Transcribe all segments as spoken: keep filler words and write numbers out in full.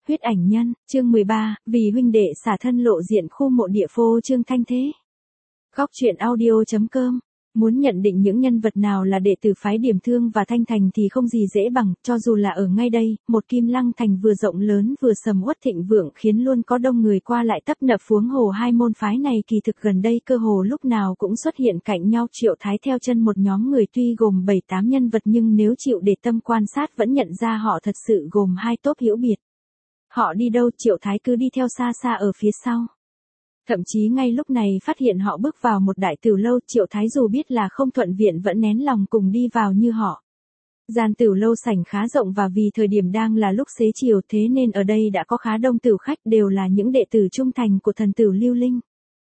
Huyết ảnh nhân, chương mười ba, vì huynh đệ xả thân lộ diện khu mộ địa phô trương thanh thế. Góc truyện audio chấm com. Muốn nhận định những nhân vật nào là đệ tử phái Điểm Thương và Thanh Thành thì không gì dễ bằng, cho dù là ở ngay đây, một Kim Lăng thành vừa rộng lớn vừa sầm uất thịnh vượng khiến luôn có đông người qua lại tấp nập huống hồ hai môn phái này kỳ thực gần đây cơ hồ lúc nào cũng xuất hiện cạnh nhau. Triệu Thái theo chân một nhóm người tuy gồm bảy tám nhân vật nhưng nếu chịu để tâm quan sát vẫn nhận ra họ thật sự gồm hai tốp hiểu biệt. Họ đi đâu Triệu Thái cứ đi theo xa xa ở phía sau. Thậm chí ngay lúc này phát hiện họ bước vào một đại tửu lâu, Triệu Thái dù biết là không thuận viện vẫn nén lòng cùng đi vào như họ. Gian tửu lâu sảnh khá rộng và vì thời điểm đang là lúc xế chiều thế nên ở đây đã có khá đông tửu khách đều là những đệ tử trung thành của thần tửu Lưu Linh.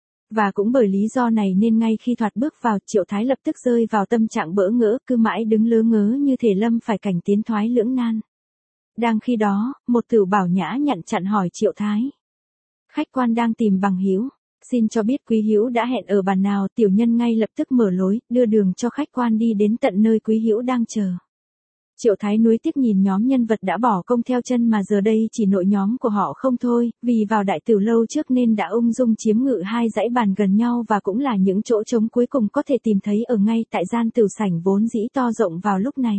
Và cũng bởi lý do này nên ngay khi thoạt bước vào Triệu Thái lập tức rơi vào tâm trạng bỡ ngỡ cứ mãi đứng lớ ngớ như thể lâm phải cảnh tiến thoái lưỡng nan. Đang khi đó, một tửu bảo nhã nhặn chặn hỏi Triệu Thái. Khách quan đang tìm bằng hữu, xin cho biết quý hữu đã hẹn ở bàn nào. Tiểu nhân ngay lập tức mở lối, đưa đường cho khách quan đi đến tận nơi quý hữu đang chờ. Triệu Thái nuối tiếc nhìn nhóm nhân vật đã bỏ công theo chân mà giờ đây chỉ nội nhóm của họ không thôi, vì vào đại tửu lâu trước nên đã ung dung chiếm ngự hai dãy bàn gần nhau và cũng là những chỗ trống cuối cùng có thể tìm thấy ở ngay tại gian tửu sảnh vốn dĩ to rộng vào lúc này.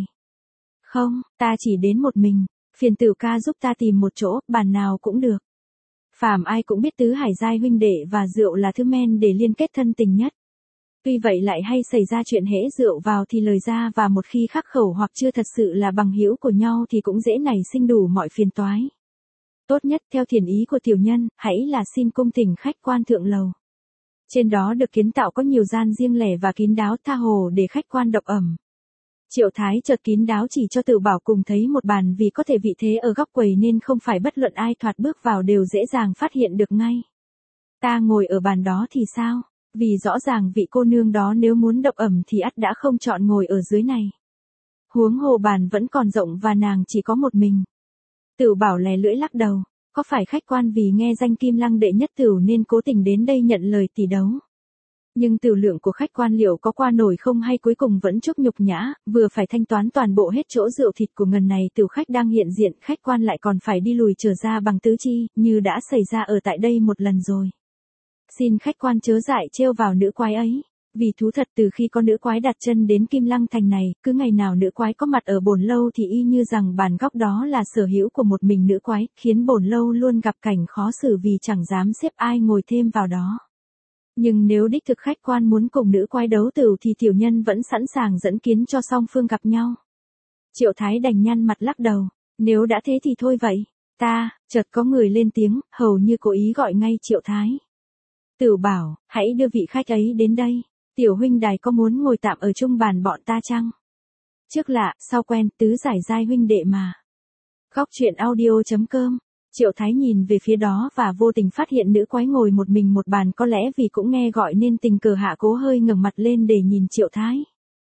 Không, ta chỉ đến một mình, phiền tửu ca giúp ta tìm một chỗ, bàn nào cũng được. Phàm ai cũng biết tứ hải giai huynh đệ và rượu là thứ men để liên kết thân tình nhất. Tuy vậy lại hay xảy ra chuyện hễ rượu vào thì lời ra và một khi khắc khẩu hoặc chưa thật sự là bằng hữu của nhau thì cũng dễ nảy sinh đủ mọi phiền toái. Tốt nhất theo thiền ý của tiểu nhân, hãy là xin cung thỉnh khách quan thượng lầu. Trên đó được kiến tạo có nhiều gian riêng lẻ và kín đáo tha hồ để khách quan độc ẩm. Triệu Thái chợt kín đáo chỉ cho Tửu Bảo cùng thấy một bàn vì có thể vị thế ở góc quầy nên không phải bất luận ai thoạt bước vào đều dễ dàng phát hiện được ngay. Ta ngồi ở bàn đó thì sao? Vì rõ ràng vị cô nương đó nếu muốn độc ẩm thì ắt đã không chọn ngồi ở dưới này. Huống hồ bàn vẫn còn rộng và nàng chỉ có một mình. Tửu Bảo lè lưỡi lắc đầu, có phải khách quan vì nghe danh Kim Lăng đệ nhất tửu nên cố tình đến đây nhận lời tỷ đấu? Nhưng tửu lượng của khách quan liệu có qua nổi không hay cuối cùng vẫn chút nhục nhã, vừa phải thanh toán toàn bộ hết chỗ rượu thịt của ngần này tửu khách đang hiện diện, khách quan lại còn phải đi lùi trở ra bằng tứ chi, như đã xảy ra ở tại đây một lần rồi. Xin khách quan chớ dại trêu vào nữ quái ấy, vì thú thật từ khi có nữ quái đặt chân đến Kim Lăng thành này, cứ ngày nào nữ quái có mặt ở bổn lâu thì y như rằng bàn góc đó là sở hữu của một mình nữ quái, khiến bổn lâu luôn gặp cảnh khó xử vì chẳng dám xếp ai ngồi thêm vào đó. Nhưng nếu đích thực khách quan muốn cùng nữ quái đấu tửu thì tiểu nhân vẫn sẵn sàng dẫn kiến cho song phương gặp nhau. Triệu Thái đành nhăn mặt lắc đầu, nếu đã thế thì thôi vậy, ta, chợt có người lên tiếng, hầu như cố ý gọi ngay Triệu Thái. Tửu Bảo, hãy đưa vị khách ấy đến đây, tiểu huynh đài có muốn ngồi tạm ở chung bàn bọn ta chăng? Trước lạ, sau quen, tứ giải giai huynh đệ mà. Góc truyện audio chấm com. Triệu Thái nhìn về phía đó và vô tình phát hiện nữ quái ngồi một mình một bàn, có lẽ vì cũng nghe gọi nên tình cờ hạ cố hơi ngẩng mặt lên để nhìn Triệu Thái.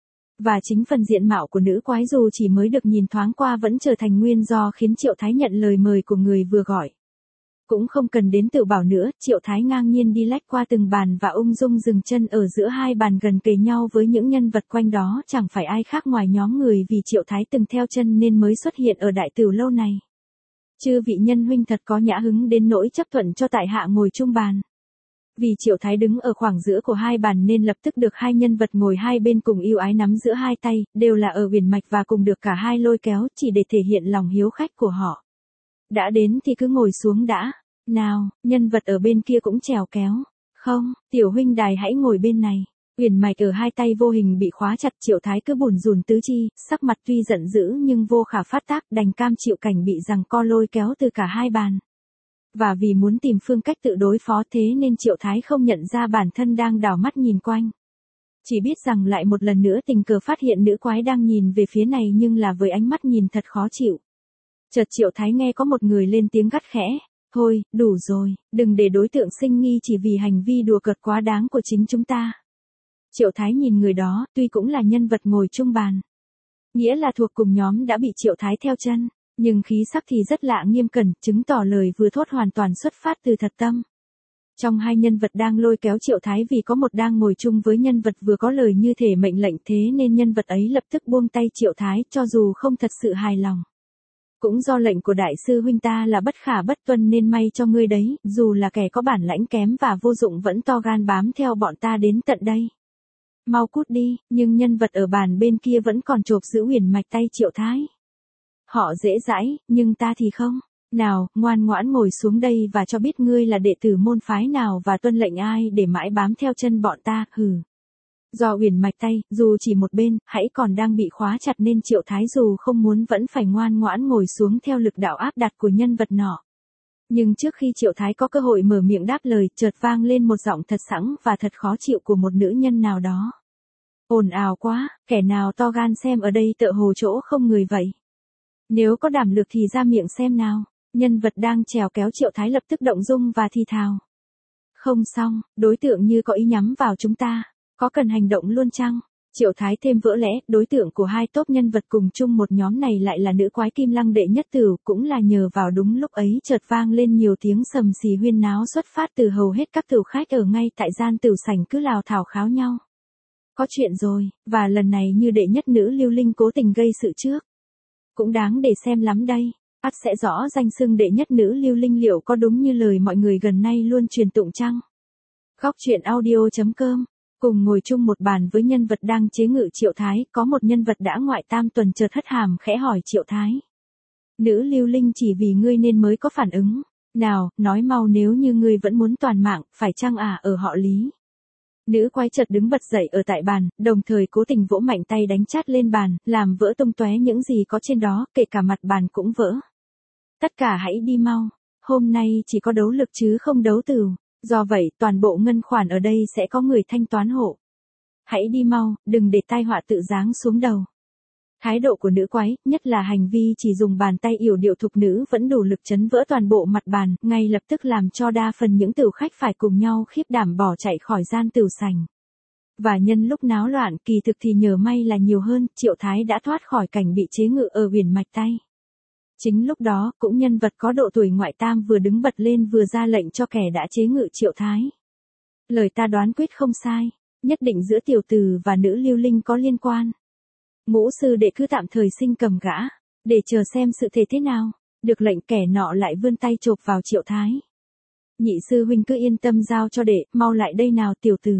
Và chính phần diện mạo của nữ quái dù chỉ mới được nhìn thoáng qua vẫn trở thành nguyên do khiến Triệu Thái nhận lời mời của người vừa gọi. Cũng không cần đến Tửu Bảo nữa, Triệu Thái ngang nhiên đi lách qua từng bàn và ung dung dừng chân ở giữa hai bàn gần kề nhau với những nhân vật quanh đó chẳng phải ai khác ngoài nhóm người vì Triệu Thái từng theo chân nên mới xuất hiện ở đại tửu lâu này. Chư vị nhân huynh thật có nhã hứng đến nỗi chấp thuận cho tại hạ ngồi chung bàn. Vì Triệu Thái đứng ở khoảng giữa của hai bàn nên lập tức được hai nhân vật ngồi hai bên cùng yêu ái nắm giữa hai tay, đều là ở uyển mạch và cùng được cả hai lôi kéo chỉ để thể hiện lòng hiếu khách của họ. Đã đến thì cứ ngồi xuống đã. Nào, nhân vật ở bên kia cũng trèo kéo. Không, tiểu huynh đài hãy ngồi bên này. Uyển mạch ở hai tay vô hình bị khóa chặt, Triệu Thái cứ bủn rủn tứ chi, sắc mặt tuy giận dữ nhưng vô khả phát tác, đành cam chịu cảnh bị giằng co lôi kéo từ cả hai bàn. Và vì muốn tìm phương cách tự đối phó thế nên Triệu Thái không nhận ra bản thân đang đảo mắt nhìn quanh. Chỉ biết rằng lại một lần nữa tình cờ phát hiện nữ quái đang nhìn về phía này nhưng là với ánh mắt nhìn thật khó chịu. Chợt Triệu Thái nghe có một người lên tiếng gắt khẽ. Thôi, đủ rồi, đừng để đối tượng sinh nghi chỉ vì hành vi đùa cợt quá đáng của chính chúng ta. Triệu Thái nhìn người đó, tuy cũng là nhân vật ngồi chung bàn, nghĩa là thuộc cùng nhóm đã bị Triệu Thái theo chân, nhưng khí sắc thì rất lạ nghiêm cẩn, chứng tỏ lời vừa thốt hoàn toàn xuất phát từ thật tâm. Trong hai nhân vật đang lôi kéo Triệu Thái vì có một đang ngồi chung với nhân vật vừa có lời như thể mệnh lệnh thế nên nhân vật ấy lập tức buông tay Triệu Thái cho dù không thật sự hài lòng. Cũng do lệnh của đại sư huynh ta là bất khả bất tuân nên may cho ngươi đấy, dù là kẻ có bản lãnh kém và vô dụng vẫn to gan bám theo bọn ta đến tận đây. Mau cút đi, nhưng nhân vật ở bàn bên kia vẫn còn chộp giữ huyền mạch tay Triệu Thái. Họ dễ dãi, nhưng ta thì không. Nào, ngoan ngoãn ngồi xuống đây và cho biết ngươi là đệ tử môn phái nào và tuân lệnh ai để mãi bám theo chân bọn ta, hừ. Do huyền mạch tay, dù chỉ một bên, hãy còn đang bị khóa chặt nên Triệu Thái dù không muốn vẫn phải ngoan ngoãn ngồi xuống theo lực đạo áp đặt của nhân vật nọ. Nhưng trước khi Triệu Thái có cơ hội mở miệng đáp lời, chợt vang lên một giọng thật sẵn và thật khó chịu của một nữ nhân nào đó. Ồn ào quá, kẻ nào to gan xem ở đây tựa hồ chỗ không người vậy. Nếu có đảm lực thì ra miệng xem nào. Nhân vật đang trèo kéo Triệu Thái lập tức động dung và thì thào. Không xong, đối tượng như có ý nhắm vào chúng ta. Có cần hành động luôn chăng? Triệu Thái thêm vỡ lẽ, đối tượng của hai tốp nhân vật cùng chung một nhóm này lại là nữ quái Kim Lăng đệ nhất tử, cũng là nhờ vào đúng lúc ấy chợt vang lên nhiều tiếng sầm xì huyên náo xuất phát từ hầu hết các tửu khách ở ngay tại gian tửu sảnh cứ lào thảo kháo nhau. Có chuyện rồi, và lần này như đệ nhất nữ Lưu Linh cố tình gây sự trước. Cũng đáng để xem lắm đây. Ắt sẽ rõ danh xưng đệ nhất nữ Lưu Linh liệu có đúng như lời mọi người gần nay luôn truyền tụng chăng? Góc truyện audio chấm com. Cùng ngồi chung một bàn với nhân vật đang chế ngự Triệu Thái, có một nhân vật đã ngoại tam tuần chợt hất hàm khẽ hỏi Triệu Thái. Nữ Lưu Linh chỉ vì ngươi nên mới có phản ứng. Nào, nói mau nếu như ngươi vẫn muốn toàn mạng, phải chăng à ở họ Lý? Nữ quái chợt đứng bật dậy ở tại bàn, đồng thời cố tình vỗ mạnh tay đánh chát lên bàn, làm vỡ tung tóe những gì có trên đó, kể cả mặt bàn cũng vỡ. Tất cả hãy đi mau, hôm nay chỉ có đấu lực chứ không đấu tửu, do vậy toàn bộ ngân khoản ở đây sẽ có người thanh toán hộ. Hãy đi mau, đừng để tai họa tự giáng xuống đầu. Thái độ của nữ quái, nhất là hành vi chỉ dùng bàn tay yểu điệu thục nữ vẫn đủ lực chấn vỡ toàn bộ mặt bàn, ngay lập tức làm cho đa phần những tửu khách phải cùng nhau khiếp đảm bỏ chạy khỏi gian tửu sảnh. Và nhân lúc náo loạn kỳ thực thì nhờ may là nhiều hơn, Triệu Thái đã thoát khỏi cảnh bị chế ngự ở huyền mạch tay. Chính lúc đó, cũng nhân vật có độ tuổi ngoại tam vừa đứng bật lên vừa ra lệnh cho kẻ đã chế ngự Triệu Thái. Lời ta đoán quyết không sai, nhất định giữa tiểu tử và nữ Lưu Linh có liên quan. Ngũ sư đệ cứ tạm thời sinh cầm gã, để chờ xem sự thể thế nào. Được lệnh kẻ nọ lại vươn tay chộp vào Triệu Thái. Nhị sư huynh cứ yên tâm giao cho đệ, mau lại đây nào tiểu tử.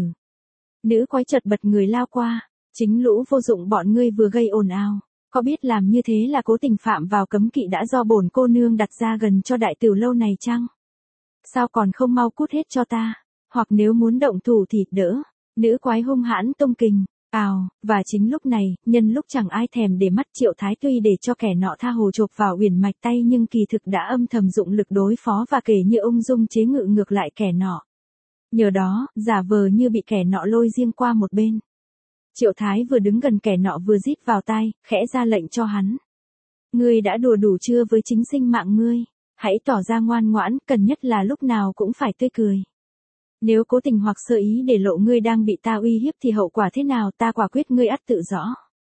Nữ quái chợt bật người lao qua, chính lũ vô dụng bọn ngươi vừa gây ồn ào. Có biết làm như thế là cố tình phạm vào cấm kỵ đã do bổn cô nương đặt ra gần cho đại tiểu lâu này chăng? Sao còn không mau cút hết cho ta, hoặc nếu muốn động thủ thì đỡ. Nữ quái hung hãn tông kình. Ào, và chính lúc này, nhân lúc chẳng ai thèm để mắt Triệu Thái tuy để cho kẻ nọ tha hồ chộp vào huyền mạch tay nhưng kỳ thực đã âm thầm dụng lực đối phó và kể như ung dung chế ngự ngược lại kẻ nọ. Nhờ đó, giả vờ như bị kẻ nọ lôi riêng qua một bên. Triệu Thái vừa đứng gần kẻ nọ vừa rít vào tai, khẽ ra lệnh cho hắn. Ngươi đã đùa đủ chưa với chính sinh mạng ngươi? Hãy tỏ ra ngoan ngoãn, cần nhất là lúc nào cũng phải tươi cười. Nếu cố tình hoặc sơ ý để lộ ngươi đang bị ta uy hiếp thì hậu quả thế nào ta quả quyết ngươi ắt tự rõ.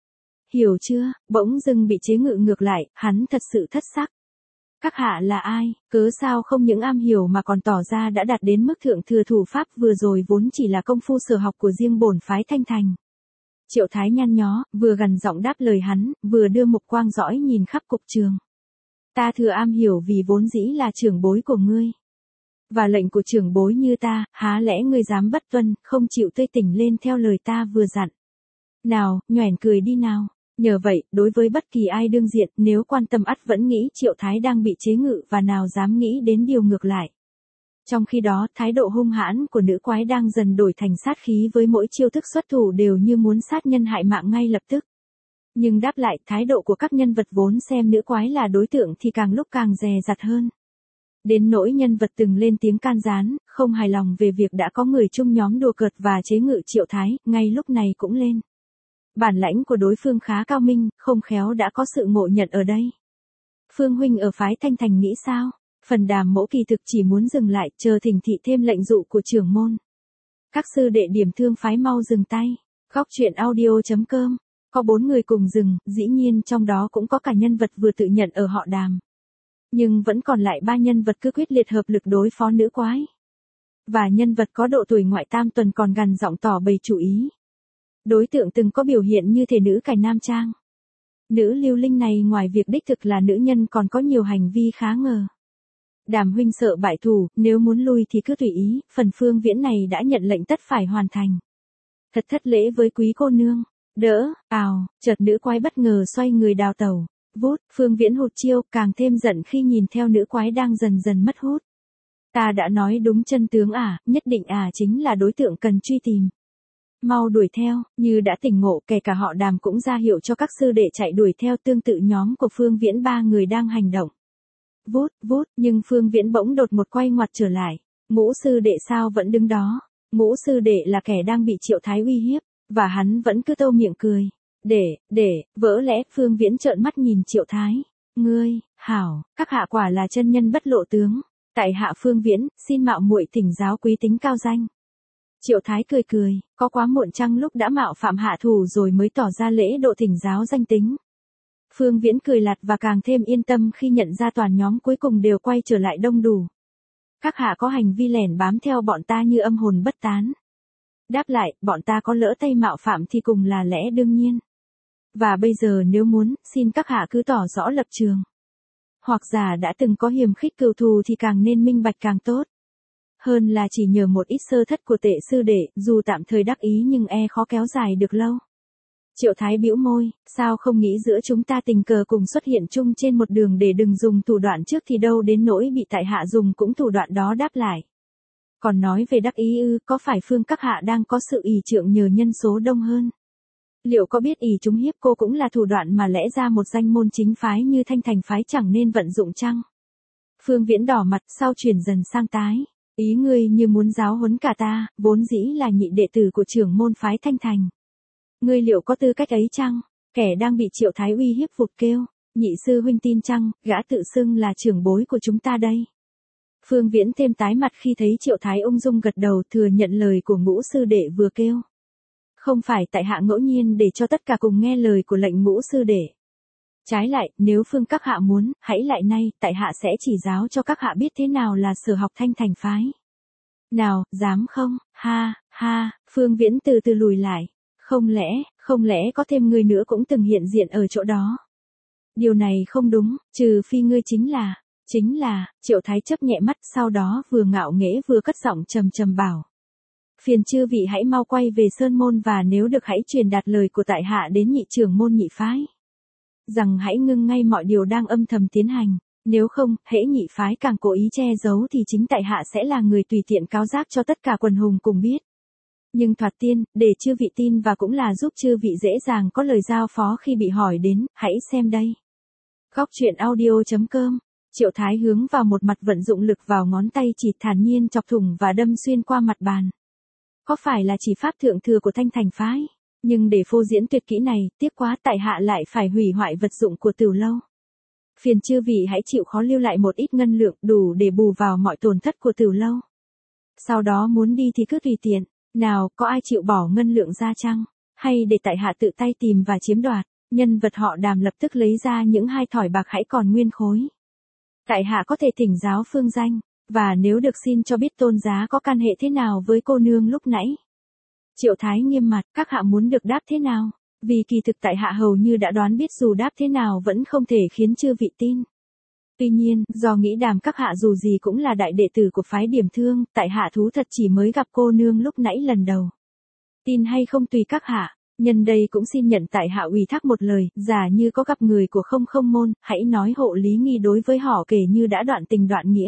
Hiểu chưa? Bỗng dưng bị chế ngự ngược lại, hắn thật sự thất sắc. Các hạ là ai? Cớ sao không những am hiểu mà còn tỏ ra đã đạt đến mức thượng thừa thủ pháp vừa rồi vốn chỉ là công phu sở học của riêng bổn phái Thanh Thành. Triệu Thái nhăn nhó, vừa gằn giọng đáp lời hắn, vừa đưa mục quang dõi nhìn khắp cục trường. Ta thừa am hiểu vì vốn dĩ là trưởng bối của ngươi. Và lệnh của trưởng bối như ta, há lẽ ngươi dám bất tuân, không chịu tươi tỉnh lên theo lời ta vừa dặn. Nào, nhoẻn cười đi nào. Nhờ vậy, đối với bất kỳ ai đương diện, nếu quan tâm ắt vẫn nghĩ Triệu Thái đang bị chế ngự và nào dám nghĩ đến điều ngược lại. Trong khi đó, thái độ hung hãn của nữ quái đang dần đổi thành sát khí với mỗi chiêu thức xuất thủ đều như muốn sát nhân hại mạng ngay lập tức. Nhưng đáp lại, thái độ của các nhân vật vốn xem nữ quái là đối tượng thì càng lúc càng dè dặt hơn. Đến nỗi nhân vật từng lên tiếng can gián, không hài lòng về việc đã có người chung nhóm đùa cợt và chế ngự Triệu Thái, ngay lúc này cũng lên. Bản lãnh của đối phương khá cao minh, không khéo đã có sự ngộ nhận ở đây. Phương huynh ở phái Thanh Thành nghĩ sao? Phần đàm mẫu kỳ thực chỉ muốn dừng lại, chờ thỉnh thị thêm lệnh dụ của trưởng môn. Các sư đệ điểm thương phái mau dừng tay. Góc truyện audio chấm com. Có bốn người cùng dừng, dĩ nhiên trong đó cũng có cả nhân vật vừa tự nhận ở họ Đàm. Nhưng vẫn còn lại ba nhân vật cứ quyết liệt hợp lực đối phó nữ quái. Và nhân vật có độ tuổi ngoại tam tuần còn gằn giọng tỏ bày chủ ý. Đối tượng từng có biểu hiện như thể nữ cải nam trang. Nữ lưu linh này ngoài việc đích thực là nữ nhân còn có nhiều hành vi khá ngờ. Đàm huynh sợ bại thủ, nếu muốn lui thì cứ tùy ý, phần Phương Viễn này đã nhận lệnh tất phải hoàn thành. Thật thất lễ với quý cô nương. Đỡ, ào, chợt nữ quái bất ngờ xoay người đào tẩu. Vút, Phương Viễn hụt chiêu, càng thêm giận khi nhìn theo nữ quái đang dần dần mất hút. Ta đã nói đúng chân tướng à, nhất định à chính là đối tượng cần truy tìm. Mau đuổi theo, như đã tỉnh ngộ, kể cả họ Đàm cũng ra hiệu cho các sư đệ chạy đuổi theo, tương tự nhóm của Phương Viễn ba người đang hành động. Vút, vút, nhưng Phương Viễn bỗng đột một quay ngoặt trở lại. Ngũ sư đệ sao vẫn đứng đó? Ngũ sư đệ là kẻ đang bị Triệu Thái uy hiếp, và hắn vẫn cứ tâu miệng cười. Để, để, vỡ lẽ, Phương Viễn trợn mắt nhìn Triệu Thái. Ngươi, hảo, các hạ quả là chân nhân bất lộ tướng. Tại hạ Phương Viễn, xin mạo muội thỉnh giáo quý tính cao danh. Triệu Thái cười cười, có quá muộn chăng lúc đã mạo phạm hạ thủ rồi mới tỏ ra lễ độ thỉnh giáo danh tính. Phương Viễn cười lạt và càng thêm yên tâm khi nhận ra toàn nhóm cuối cùng đều quay trở lại đông đủ. Các hạ có hành vi lẻn bám theo bọn ta như âm hồn bất tán. Đáp lại, bọn ta có lỡ tay mạo phạm thì cùng là lẽ đương nhiên. Và bây giờ nếu muốn, xin các hạ cứ tỏ rõ lập trường. Hoặc giả đã từng có hiềm khích cừu thù thì càng nên minh bạch càng tốt. Hơn là chỉ nhờ một ít sơ thất của tệ sư đệ, dù tạm thời đắc ý nhưng e khó kéo dài được lâu. Triệu Thái bĩu môi, sao không nghĩ giữa chúng ta tình cờ cùng xuất hiện chung trên một đường để đừng dùng thủ đoạn trước thì đâu đến nỗi bị tại hạ dùng cũng thủ đoạn đó đáp lại. Còn nói về đắc ý ư, có phải Phương các hạ đang có sự ỷ trượng nhờ nhân số đông hơn? Liệu có biết ỷ chúng hiếp cô cũng là thủ đoạn mà lẽ ra một danh môn chính phái như Thanh Thành phái chẳng nên vận dụng chăng? Phương Viễn đỏ mặt sau chuyển dần sang tái. Ý ngươi như muốn giáo huấn cả ta, vốn dĩ là nhị đệ tử của trưởng môn phái Thanh Thành. Ngươi liệu có tư cách ấy chăng? Kẻ đang bị Triệu Thái uy hiếp vụt kêu. Nhị sư huynh tin chăng, gã tự xưng là trưởng bối của chúng ta đây. Phương Viễn thêm tái mặt khi thấy Triệu Thái ung dung gật đầu thừa nhận lời của ngũ sư đệ vừa kêu. Không phải tại hạ ngẫu nhiên để cho tất cả cùng nghe lời của lệnh ngũ sư đệ. Trái lại, nếu Phương các hạ muốn, hãy lại nay, tại hạ sẽ chỉ giáo cho các hạ biết thế nào là sở học Thanh Thành phái. Nào, dám không? Ha, ha, Phương Viễn từ từ lùi lại. Không lẽ, không lẽ có thêm người nữa cũng từng hiện diện ở chỗ đó? Điều này không đúng, trừ phi ngươi chính là, chính là, Triệu Thái chớp nhẹ mắt sau đó vừa ngạo nghễ vừa cất giọng trầm trầm bảo. Phiền chư vị hãy mau quay về Sơn Môn và nếu được hãy truyền đạt lời của tại hạ đến nhị trưởng môn nhị phái. Rằng hãy ngưng ngay mọi điều đang âm thầm tiến hành, nếu không, hễ nhị phái càng cố ý che giấu thì chính tại hạ sẽ là người tùy tiện cáo giác cho tất cả quần hùng cùng biết. Nhưng thoạt tiên, để chư vị tin và cũng là giúp chư vị dễ dàng có lời giao phó khi bị hỏi đến, hãy xem đây. Góc truyện audio chấm com. Triệu Thái hướng vào một mặt vận dụng lực vào ngón tay chỉ thản nhiên chọc thủng và đâm xuyên qua mặt bàn. Có phải là chỉ pháp thượng thừa của Thanh Thành phái? Nhưng để phô diễn tuyệt kỹ này, tiếc quá tại hạ lại phải hủy hoại vật dụng của Tửu lâu. Phiền chư vị hãy chịu khó lưu lại một ít ngân lượng đủ để bù vào mọi tổn thất của Tửu lâu. Sau đó muốn đi thì cứ tùy tiện. Nào, có ai chịu bỏ ngân lượng ra chăng? Hay để tại hạ tự tay tìm và chiếm đoạt? Nhân vật họ Đàm lập tức lấy ra những hai thỏi bạc hãy còn nguyên khối. Tại hạ có thể thỉnh giáo phương danh, và nếu được xin cho biết tôn giá có can hệ thế nào với cô nương lúc nãy. Triệu Thái nghiêm mặt, các hạ muốn được đáp thế nào? Vì kỳ thực tại hạ hầu như đã đoán biết dù đáp thế nào vẫn không thể khiến chư vị tin. Tuy nhiên, do nghĩ Đàm các hạ dù gì cũng là đại đệ tử của phái Điểm Thương, tại hạ thú thật chỉ mới gặp cô nương lúc nãy lần đầu. Tin hay không tùy các hạ, nhân đây cũng xin nhận tại hạ ủy thác một lời, giả như có gặp người của không không môn, hãy nói hộ Lý Nghi đối với họ kể như đã đoạn tình đoạn nghĩa.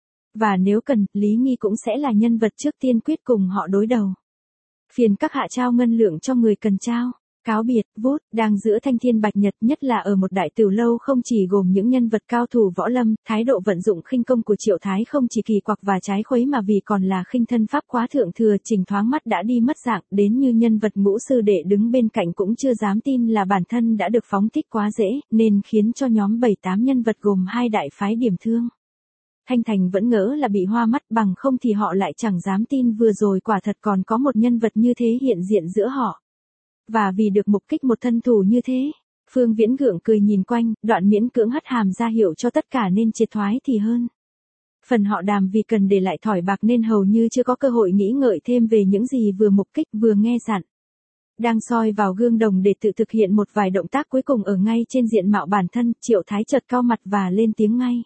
Và nếu cần, Lý Nghi cũng sẽ là nhân vật trước tiên quyết cùng họ đối đầu. Phiền các hạ trao ngân lượng cho người cần trao. Cáo biệt, vút, đang giữa thanh thiên bạch nhật nhất là ở một đại tửu lâu không chỉ gồm những nhân vật cao thủ võ lâm, thái độ vận dụng khinh công của Triệu Thái không chỉ kỳ quặc và trái khuấy mà vì còn là khinh thân pháp quá thượng thừa chỉnh thoáng mắt đã đi mất dạng, đến như nhân vật ngũ sư đệ đứng bên cạnh cũng chưa dám tin là bản thân đã được phóng thích quá dễ, nên khiến cho nhóm bảy tám nhân vật gồm hai đại phái Điểm Thương. Thanh Thành vẫn ngỡ là bị hoa mắt bằng không thì họ lại chẳng dám tin vừa rồi quả thật còn có một nhân vật như thế hiện diện giữa họ. Và vì được mục kích một thân thủ như thế, Phương Viễn gượng cười nhìn quanh, đoạn miễn cưỡng hất hàm ra hiệu cho tất cả nên triệt thoái thì hơn. Phần họ Đàm vì cần để lại thỏi bạc nên hầu như chưa có cơ hội nghĩ ngợi thêm về những gì vừa mục kích vừa nghe dặn. Đang soi vào gương đồng để tự thực hiện một vài động tác cuối cùng ở ngay trên diện mạo bản thân, Triệu Thái chợt cau mặt và lên tiếng ngay.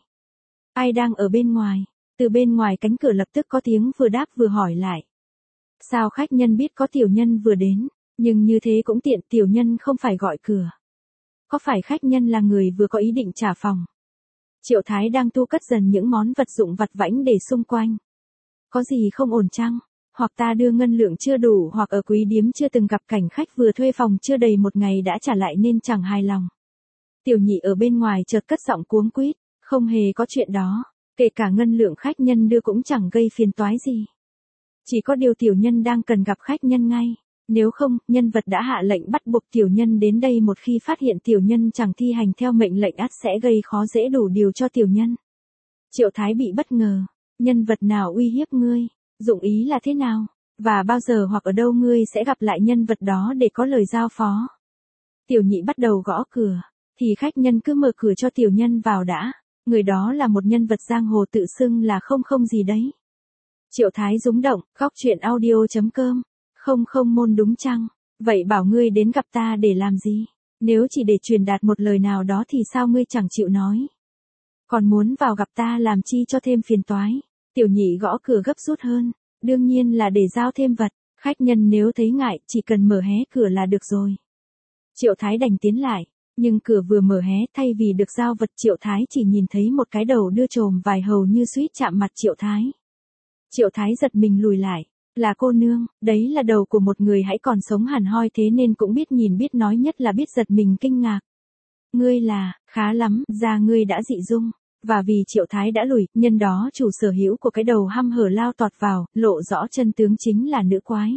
Ai đang ở bên ngoài? Từ bên ngoài cánh cửa lập tức có tiếng vừa đáp vừa hỏi lại. Sao khách nhân biết có tiểu nhân vừa đến, nhưng như thế cũng tiện, tiểu nhân không phải gọi cửa. Có phải khách nhân là người vừa có ý định trả phòng? Triệu Thái đang thu cất dần những món vật dụng vặt vãnh để xung quanh. Có gì không ổn chăng? Hoặc ta đưa ngân lượng chưa đủ, hoặc ở quý điếm chưa từng gặp cảnh khách vừa thuê phòng chưa đầy một ngày đã trả lại nên chẳng hài lòng. Tiểu nhị ở bên ngoài chợt cất giọng cuống quýt, không hề có chuyện đó, kể cả ngân lượng khách nhân đưa cũng chẳng gây phiền toái gì. Chỉ có điều tiểu nhân đang cần gặp khách nhân ngay, nếu không, nhân vật đã hạ lệnh bắt buộc tiểu nhân đến đây, một khi phát hiện tiểu nhân chẳng thi hành theo mệnh lệnh ắt sẽ gây khó dễ đủ điều cho tiểu nhân. Triệu Thái bị bất ngờ, nhân vật nào uy hiếp ngươi, dụng ý là thế nào, và bao giờ hoặc ở đâu ngươi sẽ gặp lại nhân vật đó để có lời giao phó. Tiểu nhị bắt đầu gõ cửa, thì khách nhân cứ mở cửa cho tiểu nhân vào đã, người đó là một nhân vật giang hồ tự xưng là không không gì đấy. Triệu Thái rúng động, góc truyện audio chấm com, không không môn đúng chăng, vậy bảo ngươi đến gặp ta để làm gì, nếu chỉ để truyền đạt một lời nào đó thì sao ngươi chẳng chịu nói. Còn muốn vào gặp ta làm chi cho thêm phiền toái. Tiểu nhị gõ cửa gấp rút hơn, đương nhiên là để giao thêm vật, khách nhân nếu thấy ngại chỉ cần mở hé cửa là được rồi. Triệu Thái đành tiến lại, nhưng cửa vừa mở hé, thay vì được giao vật Triệu Thái chỉ nhìn thấy một cái đầu đưa chồm vài hầu như suýt chạm mặt Triệu Thái. Triệu Thái giật mình lùi lại, là cô nương, đấy là đầu của một người hãy còn sống hẳn hoi thế nên cũng biết nhìn biết nói, nhất là biết giật mình kinh ngạc. Ngươi là, khá lắm, da ngươi đã dị dung. Và vì Triệu Thái đã lùi, nhân đó chủ sở hữu của cái đầu hăm hở lao tọt vào, lộ rõ chân tướng chính là nữ quái.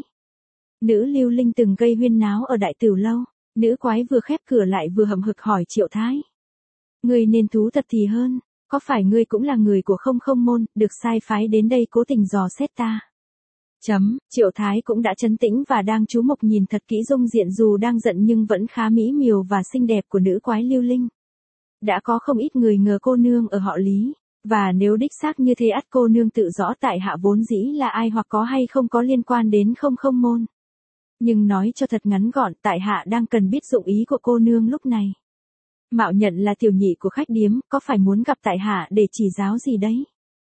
Nữ lưu linh từng gây huyên náo ở Đại Tửu Lâu, nữ quái vừa khép cửa lại vừa hậm hực hỏi Triệu Thái. Ngươi nên thú thật thì hơn, có phải ngươi cũng là người của không không môn, được sai phái đến đây cố tình dò xét ta? Chấm, Triệu Thái cũng đã trấn tĩnh và đang chú mục nhìn thật kỹ dung diện dù đang giận nhưng vẫn khá mỹ miều và xinh đẹp của nữ quái lưu linh. Đã có không ít người ngờ cô nương ở họ Lý, và nếu đích xác như thế ắt cô nương tự rõ tại hạ vốn dĩ là ai hoặc có hay không có liên quan đến không không môn. Nhưng nói cho thật ngắn gọn, tại hạ đang cần biết dụng ý của cô nương lúc này. Mạo nhận là tiểu nhị của khách điếm, có phải muốn gặp tại hạ để chỉ giáo gì đấy?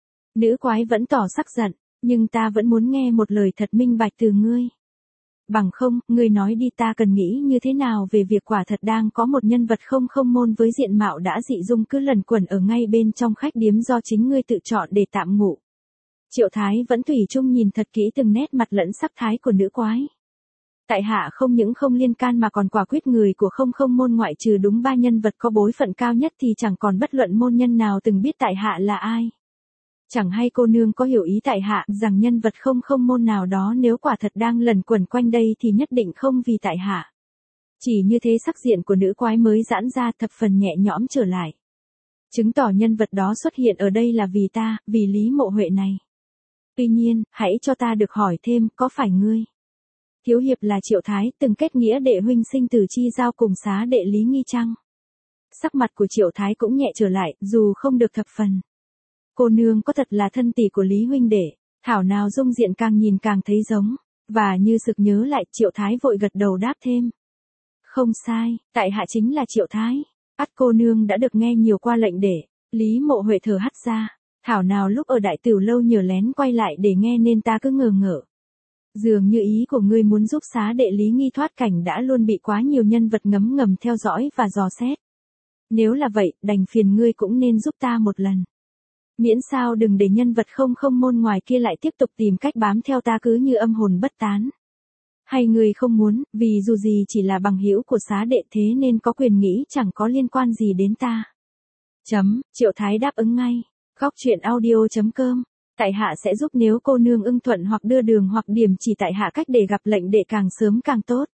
Nữ quái vẫn tỏ sắc giận, nhưng ta vẫn muốn nghe một lời thật minh bạch từ ngươi. Bằng không, ngươi nói đi, ta cần nghĩ như thế nào về việc quả thật đang có một nhân vật không không môn với diện mạo đã dị dung cứ lẩn quẩn ở ngay bên trong khách điếm do chính ngươi tự chọn để tạm ngụ. Triệu Thái vẫn thủy chung nhìn thật kỹ từng nét mặt lẫn sắc thái của nữ quái. Tại hạ không những không liên can mà còn quả quyết người của không không môn ngoại trừ đúng ba nhân vật có bối phận cao nhất thì chẳng còn bất luận môn nhân nào từng biết tại hạ là ai. Chẳng hay cô nương có hiểu ý tại hạ rằng nhân vật không không môn nào đó nếu quả thật đang lẩn quẩn quanh đây thì nhất định không vì tại hạ. Chỉ như thế sắc diện của nữ quái mới giãn ra thập phần nhẹ nhõm trở lại. Chứng tỏ nhân vật đó xuất hiện ở đây là vì ta, vì Lý Mộ Huệ này. Tuy nhiên, hãy cho ta được hỏi thêm, có phải ngươi? Thiếu hiệp là Triệu Thái, từng kết nghĩa đệ huynh sinh tử chi giao cùng xá đệ Lý Nghi chăng? Sắc mặt của Triệu Thái cũng nhẹ trở lại, dù không được thập phần. Cô nương có thật là thân tỷ của Lý huynh đệ, thảo nào dung diện càng nhìn càng thấy giống, và như sực nhớ lại Triệu Thái vội gật đầu đáp thêm. Không sai, tại hạ chính là Triệu Thái, ắt cô nương đã được nghe nhiều qua lệnh để, Lý Mộ Huệ thở hắt ra, thảo nào lúc ở Đại Tửu Lâu nhờ lén quay lại để nghe nên ta cứ ngờ ngợ. Dường như ý của ngươi muốn giúp xá đệ Lý Nghi thoát cảnh đã luôn bị quá nhiều nhân vật ngấm ngầm theo dõi và dò xét. Nếu là vậy, đành phiền ngươi cũng nên giúp ta một lần. Miễn sao đừng để nhân vật không không môn ngoài kia lại tiếp tục tìm cách bám theo ta cứ như âm hồn bất tán. Hay ngươi không muốn, vì dù gì chỉ là bằng hữu của xá đệ thế nên có quyền nghĩ chẳng có liên quan gì đến ta. Chấm, Triệu Thái đáp ứng ngay. Góc truyện audio chấm com. Tại hạ sẽ giúp nếu cô nương ưng thuận hoặc đưa đường hoặc điểm chỉ tại hạ cách để gặp lệnh đệ càng sớm càng tốt.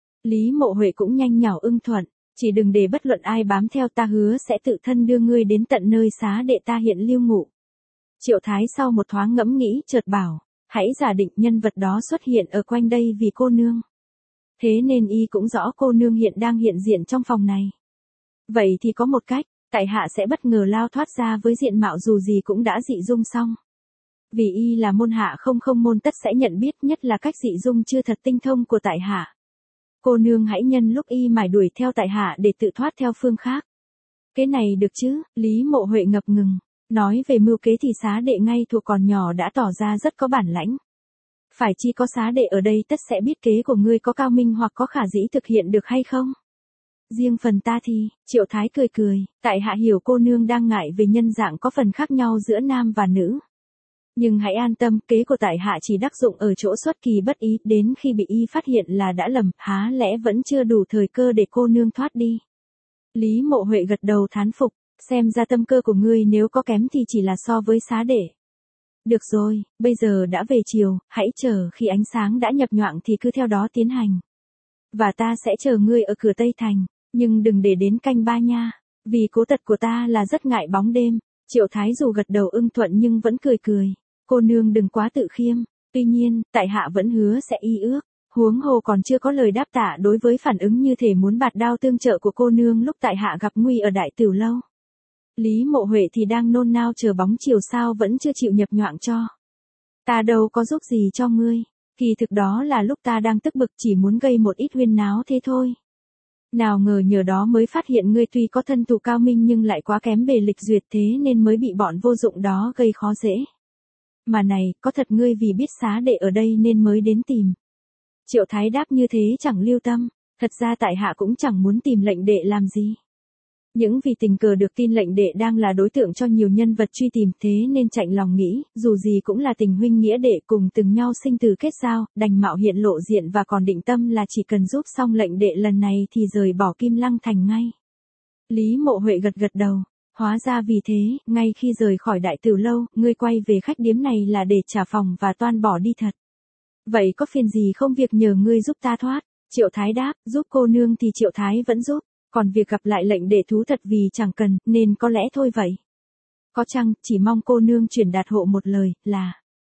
Lý Mộ Huệ cũng nhanh nhảu ưng thuận. Chỉ đừng để bất luận ai bám theo, ta hứa sẽ tự thân đưa ngươi đến tận nơi xá đệ ta hiện lưu ngụ. Triệu Thái sau một thoáng ngẫm nghĩ chợt bảo, hãy giả định nhân vật đó xuất hiện ở quanh đây vì cô nương. Thế nên y cũng rõ cô nương hiện đang hiện diện trong phòng này. Vậy thì có một cách, tại hạ sẽ bất ngờ lao thoát ra với diện mạo dù gì cũng đã dị dung xong. Vì y là môn hạ không không môn tất sẽ nhận biết, nhất là cách dị dung chưa thật tinh thông của tại hạ. cô nương hãy nhân lúc y mải đuổi theo tại hạ để tự thoát theo phương khác. Cái này được chứ, Lý Mộ Huệ ngập ngừng. Nói về mưu kế thì xá đệ ngay thuộc còn nhỏ đã tỏ ra rất có bản lãnh. Phải chi có xá đệ ở đây tất sẽ biết kế của ngươi có cao minh hoặc có khả dĩ thực hiện được hay không? Riêng phần ta thì, Triệu Thái cười cười, tại hạ hiểu cô nương đang ngại về nhân dạng có phần khác nhau giữa nam và nữ. Nhưng hãy an tâm, kế của tại hạ chỉ đắc dụng ở chỗ xuất kỳ bất ý, đến khi bị y phát hiện là đã lầm, há lẽ vẫn chưa đủ thời cơ để cô nương thoát đi. Lý Mộ Huệ gật đầu thán phục, xem ra tâm cơ của ngươi nếu có kém thì chỉ là so với xá đệ. Được rồi, bây giờ đã về chiều, hãy chờ khi ánh sáng đã nhập nhoạng thì cứ theo đó tiến hành. Và ta sẽ chờ ngươi ở cửa Tây Thành, nhưng đừng để đến canh ba nha, vì cố tật của ta là rất ngại bóng đêm. Triệu Thái dù gật đầu ưng thuận nhưng vẫn cười cười, cô nương đừng quá tự khiêm, tuy nhiên, tại hạ vẫn hứa sẽ y ước, huống hồ còn chưa có lời đáp tạ đối với phản ứng như thể muốn bạt đao tương trợ của cô nương lúc tại hạ gặp nguy ở Đại Tửu Lâu. Lý Mộ Huệ thì đang nôn nao chờ bóng chiều sao vẫn chưa chịu nhập nhoạng cho. Ta đâu có giúp gì cho ngươi, kỳ thực đó là lúc ta đang tức bực chỉ muốn gây một ít huyên náo thế thôi. Nào ngờ nhờ đó mới phát hiện ngươi tuy có thân thủ cao minh nhưng lại quá kém bề lịch duyệt thế nên mới bị bọn vô dụng đó gây khó dễ. Mà này, có thật ngươi vì biết xá đệ ở đây nên mới đến tìm. Triệu Thái đáp như thế chẳng lưu tâm, thật ra tại hạ cũng chẳng muốn tìm lệnh đệ làm gì. Những vì tình cờ được tin lệnh đệ đang là đối tượng cho nhiều nhân vật truy tìm thế nên chạnh lòng nghĩ, dù gì cũng là tình huynh nghĩa đệ cùng từng nhau sinh từ kết giao, đành mạo hiện lộ diện và còn định tâm là chỉ cần giúp xong lệnh đệ lần này thì rời bỏ Kim Lăng Thành ngay. Lý Mộ Huệ gật gật đầu, hóa ra vì thế, ngay khi rời khỏi Đại Tửu Lâu, ngươi quay về khách điếm này là để trả phòng và toan bỏ đi thật. Vậy có phiền gì không việc nhờ ngươi giúp ta thoát? Triệu Thái đáp, giúp cô nương thì Triệu Thái vẫn giúp. Còn việc gặp lại lệnh đệ thú thật vì chẳng cần, nên có lẽ thôi vậy. Có chăng, chỉ mong cô nương truyền đạt hộ một lời, là...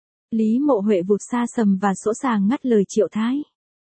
Lý Mộ Huệ vụt xa sầm và sỗ sàng ngắt lời Triệu Thái.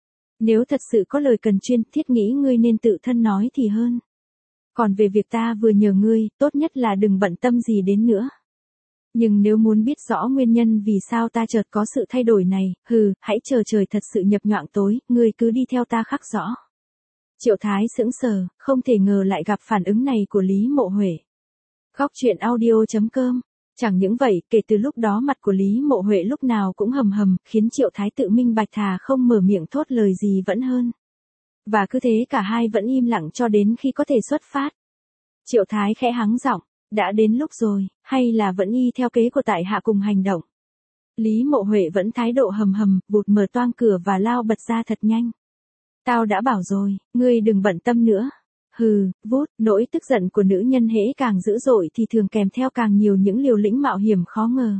Nếu thật sự có lời cần chuyên, thiết nghĩ ngươi nên tự thân nói thì hơn. Còn về việc ta vừa nhờ ngươi, tốt nhất là đừng bận tâm gì đến nữa. Nhưng nếu muốn biết rõ nguyên nhân vì sao ta chợt có sự thay đổi này, hừ, hãy chờ trời thật sự nhập nhoạng tối, ngươi cứ đi theo ta khắc rõ. Triệu Thái sững sờ, không thể ngờ lại gặp phản ứng này của Lý Mộ Huệ. Góc truyện audio chấm com. Chẳng những vậy, kể từ lúc đó mặt của Lý Mộ Huệ lúc nào cũng hầm hầm, khiến Triệu Thái tự minh bạch thà không mở miệng thốt lời gì vẫn hơn. Và cứ thế cả hai vẫn im lặng cho đến khi có thể xuất phát. Triệu Thái khẽ hắng giọng, đã đến lúc rồi, hay là vẫn y theo kế của tại hạ cùng hành động. Lý Mộ Huệ vẫn thái độ hầm hầm, vụt mở toang cửa và lao bật ra thật nhanh. Tao đã bảo rồi, ngươi đừng bận tâm nữa. Hừ, vút, nỗi tức giận của nữ nhân hễ càng dữ dội thì thường kèm theo càng nhiều những liều lĩnh mạo hiểm khó ngờ.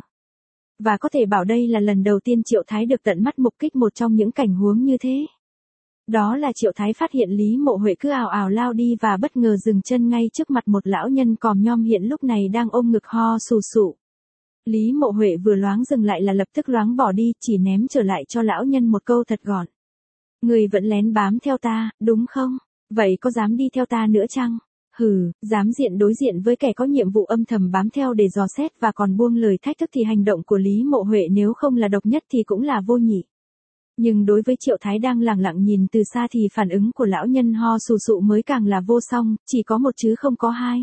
Và có thể bảo đây là lần đầu tiên Triệu Thái được tận mắt mục kích một trong những cảnh huống như thế. Đó là Triệu Thái phát hiện Lý Mộ Huệ cứ ào ào lao đi và bất ngờ dừng chân ngay trước mặt một lão nhân còm nhom hiện lúc này đang ôm ngực ho sù sụ. Lý Mộ Huệ vừa loáng dừng lại là lập tức loáng bỏ đi, chỉ ném trở lại cho lão nhân một câu thật gọn. Người vẫn lén bám theo ta, đúng không? Vậy có dám đi theo ta nữa chăng? Hừ, dám diện đối diện với kẻ có nhiệm vụ âm thầm bám theo để dò xét và còn buông lời thách thức thì hành động của Lý Mộ Huệ nếu không là độc nhất thì cũng là vô nhị. Nhưng đối với Triệu Thái đang lẳng lặng nhìn từ xa thì phản ứng của lão nhân ho sù sụ mới càng là vô song, chỉ có một chứ không có hai.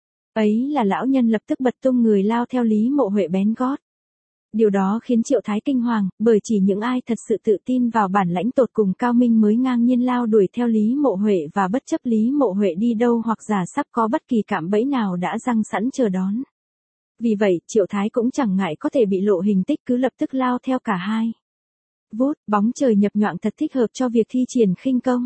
Ấy là lão nhân lập tức bật tung người lao theo Lý Mộ Huệ bén gót. Điều đó khiến Triệu Thái kinh hoàng, bởi chỉ những ai thật sự tự tin vào bản lãnh tột cùng cao minh mới ngang nhiên lao đuổi theo Lý Mộ Huệ và bất chấp Lý Mộ Huệ đi đâu hoặc giả sắp có bất kỳ cạm bẫy nào đã răng sẵn chờ đón. Vì vậy, Triệu Thái cũng chẳng ngại có thể bị lộ hình tích cứ lập tức lao theo cả hai. Vút, bóng trời nhập nhoạng thật thích hợp cho việc thi triển khinh công.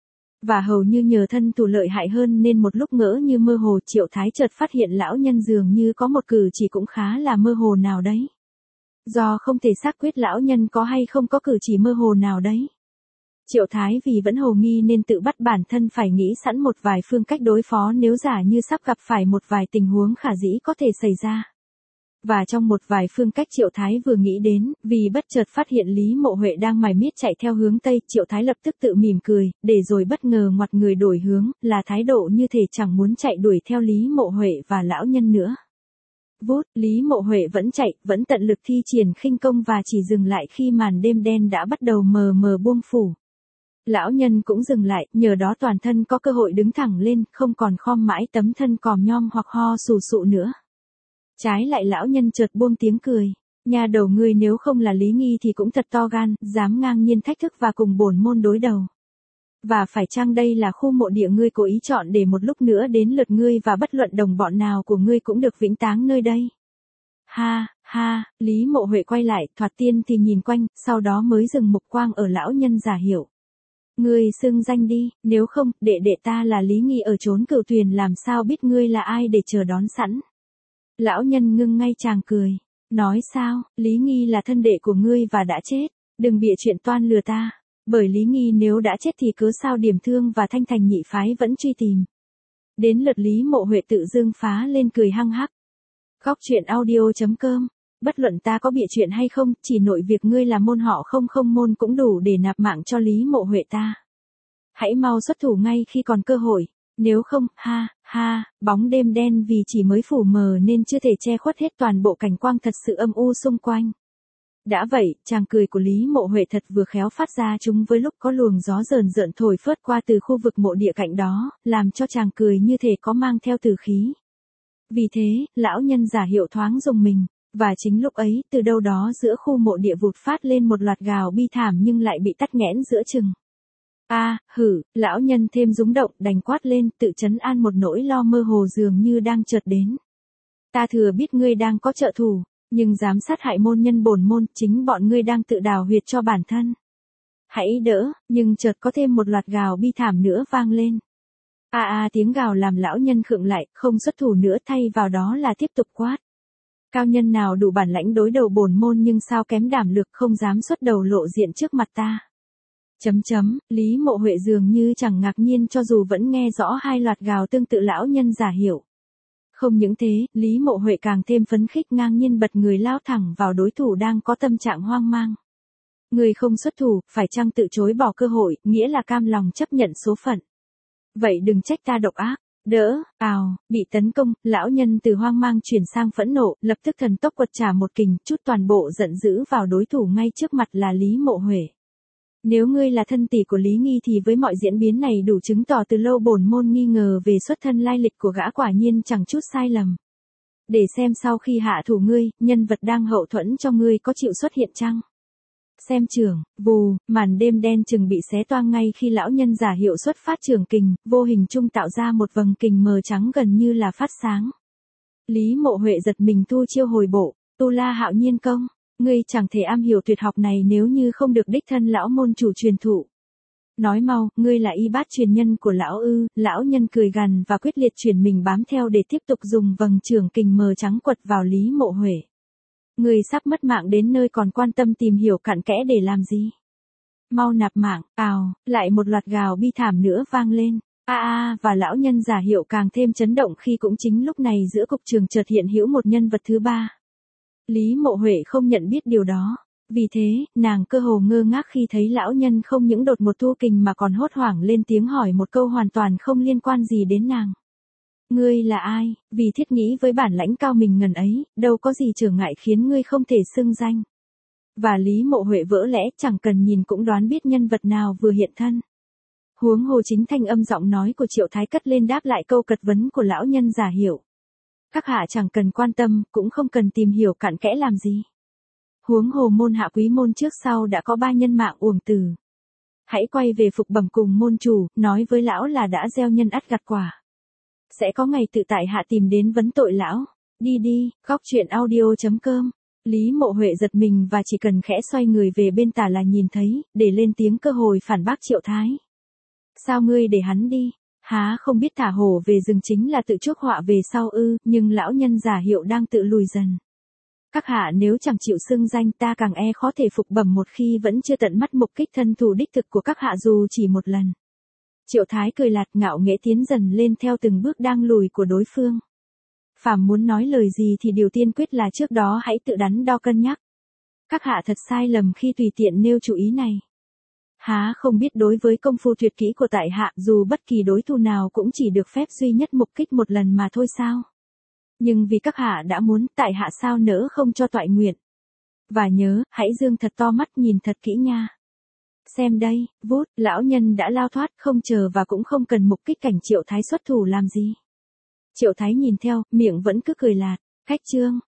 Và hầu như nhờ thân thủ lợi hại hơn nên một lúc ngỡ như mơ hồ Triệu Thái chợt phát hiện lão nhân dường như có một cử chỉ cũng khá là mơ hồ nào đấy. Do không thể xác quyết lão nhân có hay không có cử chỉ mơ hồ nào đấy. Triệu Thái vì vẫn hồ nghi nên tự bắt bản thân phải nghĩ sẵn một vài phương cách đối phó nếu giả như sắp gặp phải một vài tình huống khả dĩ có thể xảy ra. Và trong một vài phương cách Triệu Thái vừa nghĩ đến, vì bất chợt phát hiện Lý Mộ Huệ đang mải miết chạy theo hướng Tây, Triệu Thái lập tức tự mỉm cười, để rồi bất ngờ ngoặt người đổi hướng, là thái độ như thể chẳng muốn chạy đuổi theo Lý Mộ Huệ và lão nhân nữa. Vút, Lý Mộ Huệ vẫn chạy, vẫn tận lực thi triển khinh công và chỉ dừng lại khi màn đêm đen đã bắt đầu mờ mờ buông phủ. Lão nhân cũng dừng lại, nhờ đó toàn thân có cơ hội đứng thẳng lên, không còn khom mãi tấm thân còm nhom hoặc ho sù sụ nữa. Trái lại lão nhân chợt buông tiếng cười. Nhà đầu ngươi nếu không là Lý Nghi thì cũng thật to gan, dám ngang nhiên thách thức và cùng bổn môn đối đầu. Và phải chăng đây là khu mộ địa ngươi cố ý chọn để một lúc nữa đến lượt ngươi và bất luận đồng bọn nào của ngươi cũng được vĩnh táng nơi đây? Ha, ha, Lý Mộ Huệ quay lại, thoạt tiên thì nhìn quanh, sau đó mới dừng mục quang ở lão nhân giả hiệu. Ngươi xưng danh đi, nếu không, đệ đệ ta là Lý Nghi ở chốn Cửu Tuyền làm sao biết ngươi là ai để chờ đón sẵn. Lão nhân ngưng ngay chàng cười. Nói sao, Lý Nghi là thân đệ của ngươi và đã chết, đừng bịa chuyện toan lừa ta, bởi Lý Nghi nếu đã chết thì cớ sao Điểm Thương và Thanh Thành nhị phái vẫn truy tìm. Đến lượt Lý Mộ Huệ tự dưng phá lên cười hăng hắc. Góc truyện audio chấm com, bất luận ta có bịa chuyện hay không, chỉ nội việc ngươi là môn họ không không môn cũng đủ để nạp mạng cho Lý Mộ Huệ ta. Hãy mau xuất thủ ngay khi còn cơ hội. Nếu không, ha, ha, bóng đêm đen vì chỉ mới phủ mờ nên chưa thể che khuất hết toàn bộ cảnh quang thật sự âm u xung quanh. Đã vậy, chàng cười của Lý Mộ Huệ thật vừa khéo phát ra chúng với lúc có luồng gió rờn rợn thổi phớt qua từ khu vực mộ địa cạnh đó, làm cho chàng cười như thể có mang theo từ khí. Vì thế, lão nhân giả hiệu thoáng rùng mình, và chính lúc ấy, từ đâu đó giữa khu mộ địa vụt phát lên một loạt gào bi thảm nhưng lại bị tắt nghẽn giữa chừng. A, à, hử, lão nhân thêm rúng động, đành quát lên, tự trấn an một nỗi lo mơ hồ dường như đang chợt đến. Ta thừa biết ngươi đang có trợ thủ, nhưng dám sát hại môn nhân bổn môn, chính bọn ngươi đang tự đào huyệt cho bản thân. Hãy đỡ, nhưng chợt có thêm một loạt gào bi thảm nữa vang lên. A a à, tiếng gào làm lão nhân khựng lại, không xuất thủ nữa thay vào đó là tiếp tục quát. Cao nhân nào đủ bản lãnh đối đầu bổn môn nhưng sao kém đảm lực không dám xuất đầu lộ diện trước mặt ta. Chấm chấm, Lý Mộ Huệ dường như chẳng ngạc nhiên cho dù vẫn nghe rõ hai loạt gào tương tự lão nhân giả hiệu. Không những thế, Lý Mộ Huệ càng thêm phấn khích ngang nhiên bật người lao thẳng vào đối thủ đang có tâm trạng hoang mang. Người không xuất thủ, phải chăng tự chối bỏ cơ hội, nghĩa là cam lòng chấp nhận số phận. Vậy đừng trách ta độc ác. Đỡ, ào, bị tấn công, lão nhân từ hoang mang chuyển sang phẫn nộ, lập tức thần tốc quật trả một kình, chút toàn bộ giận dữ vào đối thủ ngay trước mặt là Lý Mộ Huệ. Nếu ngươi là thân tỷ của Lý Nghi thì với mọi diễn biến này đủ chứng tỏ từ lâu bổn môn nghi ngờ về xuất thân lai lịch của gã quả nhiên chẳng chút sai lầm. Để xem sau khi hạ thủ ngươi, nhân vật đang hậu thuẫn cho ngươi có chịu xuất hiện chăng? Xem trường, vù, màn đêm đen chừng bị xé toang ngay khi lão nhân giả hiệu xuất phát trường kình, vô hình trung tạo ra một vầng kình mờ trắng gần như là phát sáng. Lý Mộ Huệ giật mình thu chiêu hồi bộ, tu la hạo nhiên công. Ngươi chẳng thể am hiểu tuyệt học này nếu như không được đích thân lão môn chủ truyền thụ. Nói mau, ngươi là y bát truyền nhân của lão ư, lão nhân cười gằn và quyết liệt chuyển mình bám theo để tiếp tục dùng vầng trường kình mờ trắng quật vào Lý Mộ Huệ. Ngươi sắp mất mạng đến nơi còn quan tâm tìm hiểu cặn kẽ để làm gì? Mau nạp mạng, ào, lại một loạt gào bi thảm nữa vang lên. A a và lão nhân giả hiệu càng thêm chấn động khi cũng chính lúc này giữa cục trường chợt hiện hữu một nhân vật thứ ba. Lý Mộ Huệ không nhận biết điều đó, vì thế, nàng cơ hồ ngơ ngác khi thấy lão nhân không những đột một thu kình mà còn hốt hoảng lên tiếng hỏi một câu hoàn toàn không liên quan gì đến nàng. Ngươi là ai, vì thiết nghĩ với bản lãnh cao mình ngần ấy, đâu có gì trở ngại khiến ngươi không thể xưng danh. Và Lý Mộ Huệ vỡ lẽ chẳng cần nhìn cũng đoán biết nhân vật nào vừa hiện thân. Huống hồ chính thanh âm giọng nói của Triệu Thái cất lên đáp lại câu cật vấn của lão nhân giả hiệu. Các hạ chẳng cần quan tâm, cũng không cần tìm hiểu cặn kẽ làm gì. Huống hồ môn hạ quý môn trước sau đã có ba nhân mạng uổng tử. Hãy quay về phục bẩm cùng môn chủ, nói với lão là đã gieo nhân ắt gặt quả. Sẽ có ngày tự tại hạ tìm đến vấn tội lão. Đi đi, góc truyện audio chấm com. Lý Mộ Huệ giật mình và chỉ cần khẽ xoay người về bên tả là nhìn thấy, để lên tiếng cơ hội phản bác Triệu Thái. Sao ngươi để hắn đi? Há không biết thả hổ về rừng chính là tự chuốc họa về sau ư, nhưng lão nhân giả hiệu đang tự lùi dần. Các hạ nếu chẳng chịu xưng danh ta càng e khó thể phục bẩm một khi vẫn chưa tận mắt mục kích thân thủ đích thực của các hạ dù chỉ một lần. Triệu Thái cười lạt ngạo nghễ tiến dần lên theo từng bước đang lùi của đối phương. Phàm muốn nói lời gì thì điều tiên quyết là trước đó hãy tự đắn đo cân nhắc. Các hạ thật sai lầm khi tùy tiện nêu chủ ý này. Há không biết đối với công phu tuyệt kỹ của tại hạ dù bất kỳ đối thủ nào cũng chỉ được phép duy nhất mục kích một lần mà thôi sao? Nhưng vì các hạ đã muốn, tại hạ sao nỡ không cho toại nguyện. Và nhớ, hãy dương thật to mắt nhìn thật kỹ nha. Xem đây, vút, lão nhân đã lao thoát, không chờ và cũng không cần mục kích cảnh Triệu Thái xuất thủ làm gì. Triệu Thái nhìn theo, miệng vẫn cứ cười lạt, khách trương,